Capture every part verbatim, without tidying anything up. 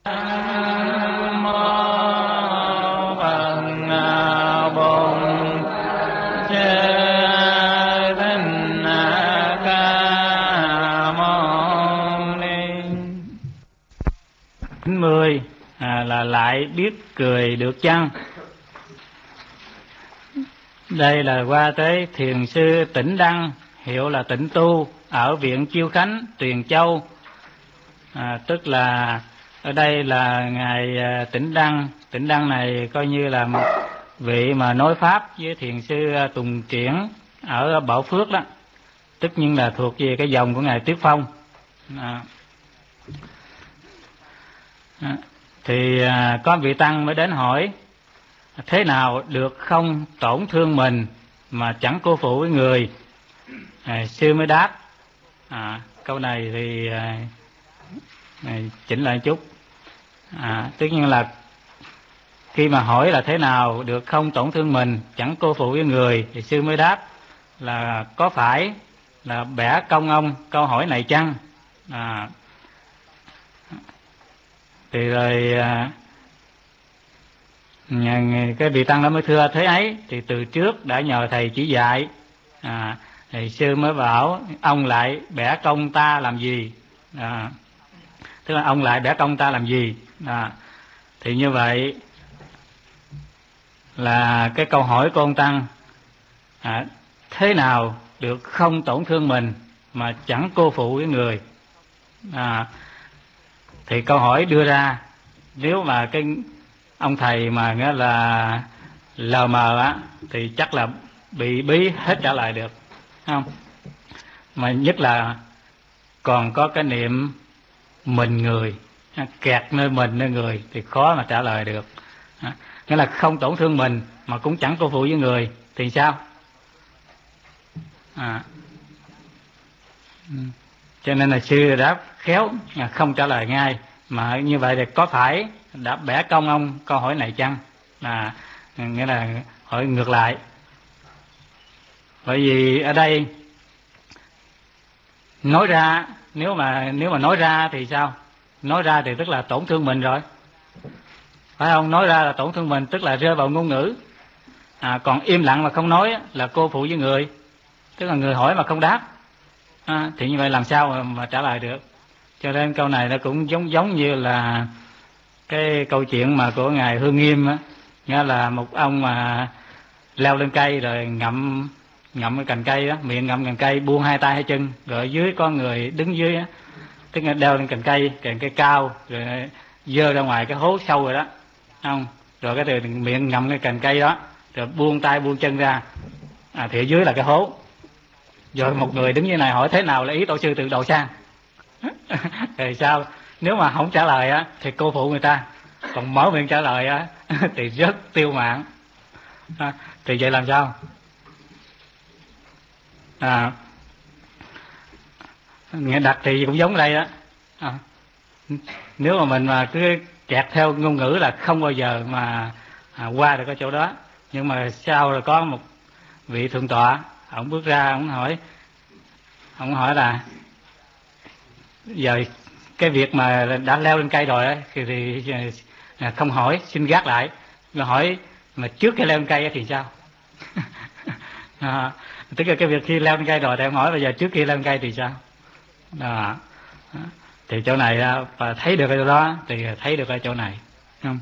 Nam mô Phật Bổn Sư Thích Ca Mâu Ni. Chín mươi à, là lại biết cười được chăng? Đây là qua tới thiền sư Tĩnh Đăng, hiệu là Tịnh Tu, ở viện Chiêu Khánh, Tuyền Châu. À, tức là ở đây là ngài Tĩnh Đăng. Tĩnh Đăng này coi như là một vị mà nói pháp với thiền sư Tùng Triển ở Bảo Phước đó, tất nhiên là thuộc về cái dòng của ngài Tuyết Phong. À. À, thì à, có vị tăng mới đến hỏi thế nào được không tổn thương mình mà chẳng cô phụ với người. À, sư mới đáp. À, câu này thì à, này, chỉnh lại chút. À, tất nhiên là khi mà hỏi là thế nào được không tổn thương mình, chẳng cô phụ với người, thì sư mới đáp là có phải là bẻ công ông câu hỏi này chăng? À, thì rồi à, cái vị tăng đó mới thưa thế ấy thì từ trước đã nhờ thầy chỉ dạy. À, thì sư mới bảo ông lại bẻ công ta làm gì? À, tức là ông lại bẻ công ta làm gì? À, thì như vậy là cái câu hỏi của ông tăng, à, thế nào được không tổn thương mình mà chẳng cô phụ với người? À, thì câu hỏi đưa ra, nếu mà cái ông thầy mà nghĩa là lờ mờ á thì chắc là bị bí hết trả lời được, không? Mà nhất là còn có cái niệm mình người, kẹt nơi mình nơi người thì khó mà trả lời được. À, nghĩa là không tổn thương mình mà cũng chẳng cô phụ với người thì sao? À, cho nên là sư đáp khéo, không trả lời ngay. Mà như vậy thì có phải đã bẻ công ông câu hỏi này chăng? À, nghĩa là hỏi ngược lại. Bởi vì ở đây nói ra, nếu mà nếu mà nói ra thì sao? Nói ra thì tức là tổn thương mình rồi, phải không? Nói ra là tổn thương mình, tức là rơi vào ngôn ngữ. À, còn im lặng mà không nói là cô phụ với người, tức là người hỏi mà không đáp. À, thì như vậy làm sao mà, mà trả lời được? Cho nên câu này nó cũng giống giống như là cái câu chuyện mà của ngài Hương Nghiêm á, nghĩa là một ông mà leo lên cây rồi ngậm ngậm cái cành cây đó, miệng ngậm cành cây, buông hai tay hai chân, rồi dưới có người đứng dưới á, tức là đeo lên cành cây, cành cây cao, rồi dơ ra ngoài cái hố sâu rồi đó, không? Rồi cái từ miệng ngậm cái cành cây đó, rồi buông tay buông chân ra, à, thì ở dưới là cái hố. Rồi một người đứng dưới này hỏi thế nào là ý tổ sư tự độ sang? Thì sao? Nếu mà không trả lời á thì cô phụ người ta, còn mở miệng trả lời á thì rất tiêu mạng. À, thì vậy làm sao? À, nghe đặt thì cũng giống đây đó. À, nếu mà mình mà cứ kẹt theo ngôn ngữ là không bao giờ mà à, qua được cái chỗ đó. Nhưng mà sau rồi có một vị thượng tọa, ông bước ra, ông hỏi ông hỏi là giờ cái việc mà đã leo lên cây rồi á thì, thì không hỏi, xin gác lại, mà hỏi mà trước khi leo lên cây thì sao? À, tức là cái việc khi leo lên cây rồi thì em hỏi bây giờ trước khi leo lên cây thì sao? À, thì chỗ này và thấy được cái chỗ đó thì thấy được cái chỗ này, không?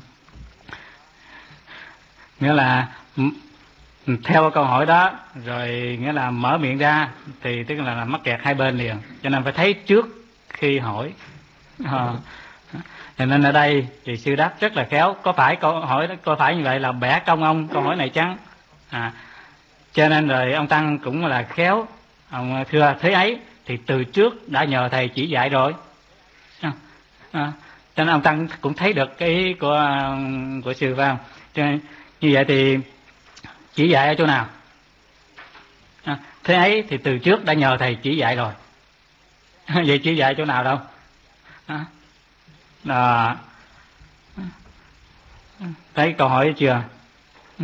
Nghĩa là theo câu hỏi đó rồi nghĩa là mở miệng ra thì tức là, là mắc kẹt hai bên liền, cho nên phải thấy trước khi hỏi. À, cho nên ở đây thì sư đáp rất là khéo. Có phải câu hỏi có phải như vậy là bẻ công ông câu hỏi này chăng? À, cho nên rồi ông tăng cũng là khéo, ông thưa thế ấy thì từ trước đã nhờ thầy chỉ dạy rồi. À, à, cho nên ông tăng cũng thấy được cái ý của của sư, phải không? Cho nên như vậy thì chỉ dạy ở chỗ nào? À, thế ấy thì từ trước đã nhờ thầy chỉ dạy rồi. Vậy chỉ dạy chỗ nào đâu? À, à, thấy câu hỏi chưa? Ừ.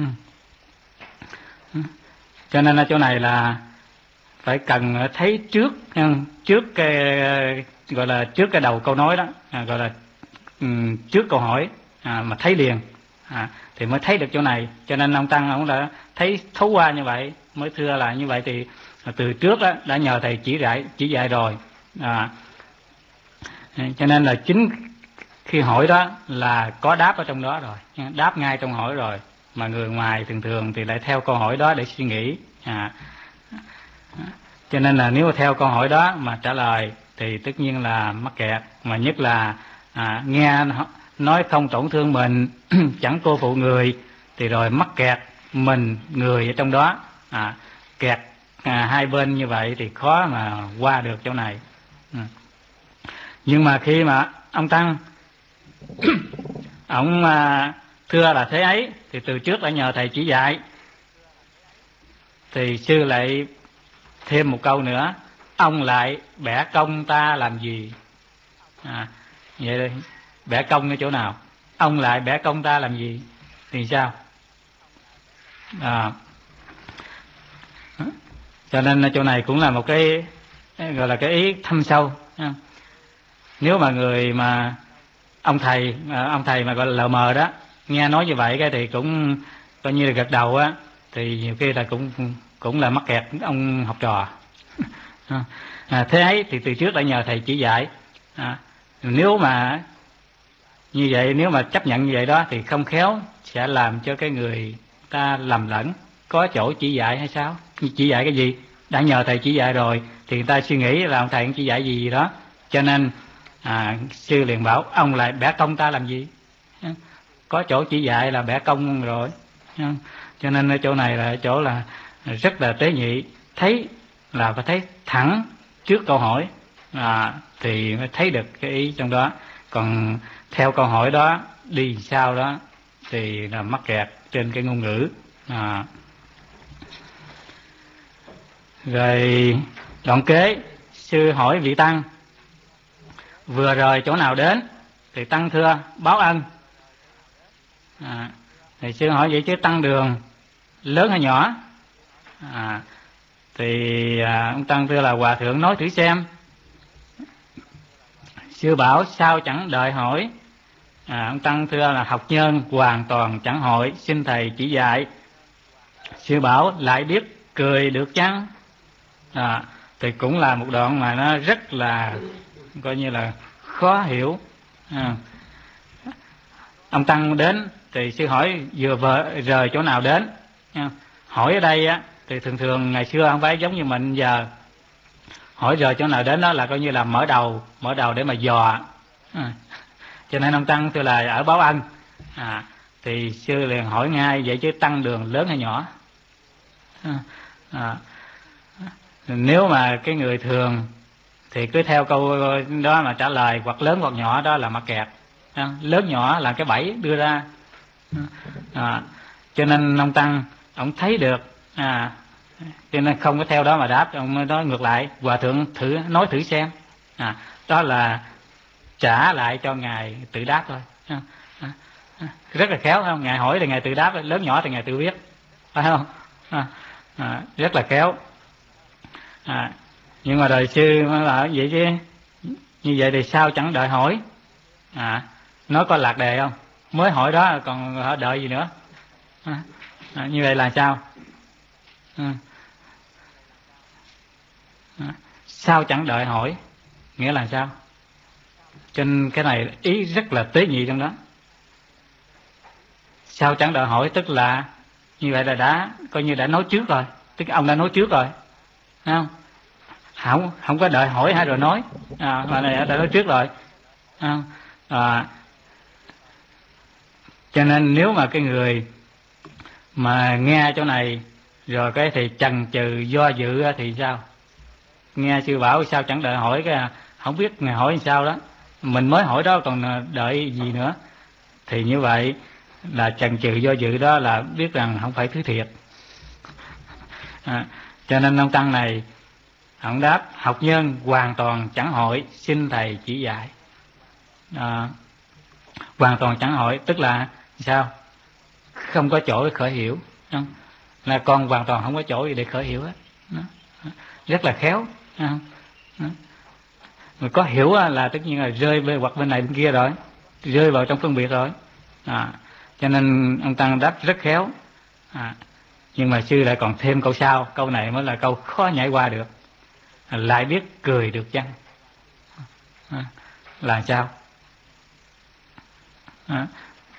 Cho nên ở chỗ này là phải cần thấy trước, trước cái gọi là trước cái đầu câu nói đó, à, gọi là um, trước câu hỏi à, mà thấy liền à, thì mới thấy được chỗ này. Cho nên ông tăng ông đã thấy thấu qua như vậy, mới thưa là như vậy thì từ trước đó, đã nhờ thầy chỉ dạy chỉ dạy rồi à, cho nên là chính khi hỏi đó là có đáp ở trong đó rồi, đáp ngay trong hỏi rồi, mà người ngoài thường thường thì lại theo câu hỏi đó để suy nghĩ à, cho nên là nếu mà theo câu hỏi đó mà trả lời thì tất nhiên là mắc kẹt. Mà nhất là à, nghe nói không tổn thương mình chẳng cô phụ người thì rồi mắc kẹt mình người ở trong đó à, kẹt à, hai bên như vậy thì khó mà qua được chỗ này. Ừ. Nhưng mà khi mà ông tăng ông à, thưa là thế ấy thì từ trước đã nhờ thầy chỉ dạy, thì sư lại thêm một câu nữa: ông lại bẻ công ta làm gì? À, vậy đây, bẻ công ở chỗ nào? Ông lại bẻ công ta làm gì? Thì sao? À, cho nên chỗ này cũng là một cái gọi là cái ý thâm sâu. Nếu mà người mà ông thầy ông thầy mà gọi là lờ mờ đó nghe nói như vậy cái thì cũng coi như là gật đầu á, thì nhiều khi là cũng cũng là mắc kẹt ông học trò. À, thế ấy thì từ trước đã nhờ thầy chỉ dạy à, nếu mà như vậy, nếu mà chấp nhận như vậy đó thì không khéo sẽ làm cho cái người ta lầm lẫn, có chỗ chỉ dạy hay sao? Chỉ dạy cái gì? Đã nhờ thầy chỉ dạy rồi thì người ta suy nghĩ là ông thầy chỉ dạy gì đó, cho nên à, sư liền bảo ông lại bẻ công ta làm gì? Có chỗ chỉ dạy là bẻ công rồi. Cho nên ở chỗ này là chỗ là rất là tế nhị, thấy là phải thấy thẳng trước câu hỏi à, thì mới thấy được cái ý trong đó. Còn theo câu hỏi đó đi sao đó thì là mắc kẹt trên cái ngôn ngữ à. Rồi đoạn kế sư hỏi vị tăng vừa rời chỗ nào đến, thì tăng thưa báo ân à, thì sư hỏi vậy chứ tăng đường lớn hay nhỏ à, thì à, ông tăng thưa là hòa thượng nói thử xem. Sư bảo sao chẳng đợi hỏi à, ông tăng thưa là học nhân hoàn toàn chẳng hỏi, xin thầy chỉ dạy. Sư bảo lại biết cười được chăng à, thì cũng là một đoạn mà nó rất là coi như là khó hiểu à. Ông tăng đến thì sư hỏi vừa vợ rời chỗ nào đến à, hỏi ở đây á thì thường thường ngày xưa không phải giống như mình giờ, hỏi rời chỗ nào đến đó là coi như là mở đầu mở đầu để mà dò à. Cho nên ông tăng thưa là ở báo ân à, thì sư liền hỏi ngay vậy chứ tăng đường lớn hay nhỏ à, à. Nếu mà cái người thường thì cứ theo câu đó mà trả lời hoặc lớn hoặc nhỏ, đó là mắc kẹt à, lớn nhỏ là cái bẫy đưa ra à, cho nên ông tăng ông thấy được à, cho nên không có theo đó mà đáp. Ông nói ngược lại hòa thượng thử nói thử xem à, đó là trả lại cho ngài tự đáp thôi à, à, à, rất là khéo không? Ngài hỏi thì ngài tự đáp, lớn nhỏ thì ngài tự biết, phải không à, à, rất là khéo à. Nhưng mà đời sư mới bảo vậy chứ như vậy thì sao chẳng đợi hỏi à, nói có lạc đề không? Mới hỏi đó còn đợi gì nữa à, à, như vậy là sao à, à, sao chẳng đợi hỏi nghĩa là sao? Cho nên cái này ý rất là tế nhị trong đó. Sao chẳng đợi hỏi tức là như vậy là đã coi như đã nói trước rồi, tức ông đã nói trước rồi, thấy không? Không không có đợi hỏi hay rồi nói à, mà này đã nói trước rồi à, à, cho nên nếu mà cái người mà nghe chỗ này rồi cái thì chần chừ do dự thì sao? Nghe sư bảo sao chẳng đợi hỏi cái không biết ngài hỏi sao đó, mình mới hỏi đó còn đợi gì nữa, thì như vậy là chần chừ do dự, đó là biết rằng không phải thứ thiệt à, cho nên ông tăng này ông đáp học nhân hoàn toàn chẳng hỏi, xin thầy chỉ dạy à, hoàn toàn chẳng hỏi tức là sao? Không có chỗ để khởi hiểu không? Là con hoàn toàn không có chỗ gì để khởi hiểu hết, rất là khéo không? Mà có hiểu là tất nhiên là rơi về hoặc bên này bên kia rồi rơi vào trong phân biệt rồi. À, cho nên ông Tăng đáp rất khéo. À, nhưng mà sư lại còn thêm câu sau, câu này mới là câu khó nhảy qua được. À, lại biết cười được chăng? À, là sao? À,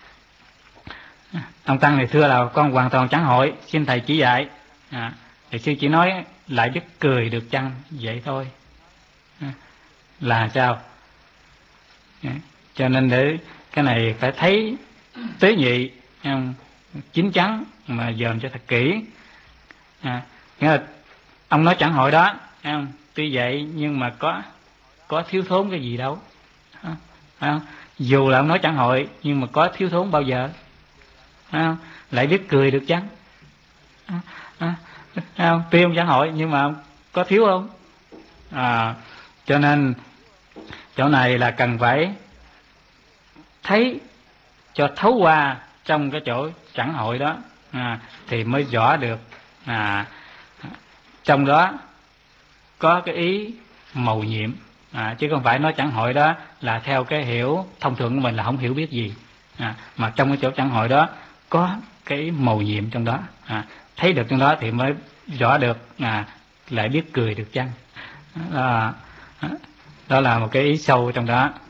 ông Tăng này thưa là con hoàn toàn chẳng hội, xin thầy chỉ dạy. À, thì sư chỉ nói lại biết cười được chăng vậy thôi. À, là sao? À, cho nên để cái này phải thấy tế nhị, không? Chín chắn mà dòm cho thật kỹ. À, nghĩa là ông nói chẳng hội đó, không? Tuy vậy nhưng mà có có thiếu thốn cái gì đâu. À, không? Dù là ông nói chẳng hội nhưng mà có thiếu thốn bao giờ? À, lại biết cười được chăng? À, à, không? Tuy ông chẳng hội nhưng mà có thiếu không? À, cho nên chỗ này là cần phải thấy cho thấu qua trong cái chỗ chẳng hội đó, à, thì mới rõ được à, trong đó có cái ý mầu nhiệm, à, chứ không phải nói chẳng hội đó là theo cái hiểu thông thường của mình là không hiểu biết gì, à, mà trong cái chỗ chẳng hội đó có cái ý mầu nhiệm trong đó, à, thấy được trong đó thì mới rõ được à, lại biết cười được chăng. Đó, đó là một cái ý sâu trong đó.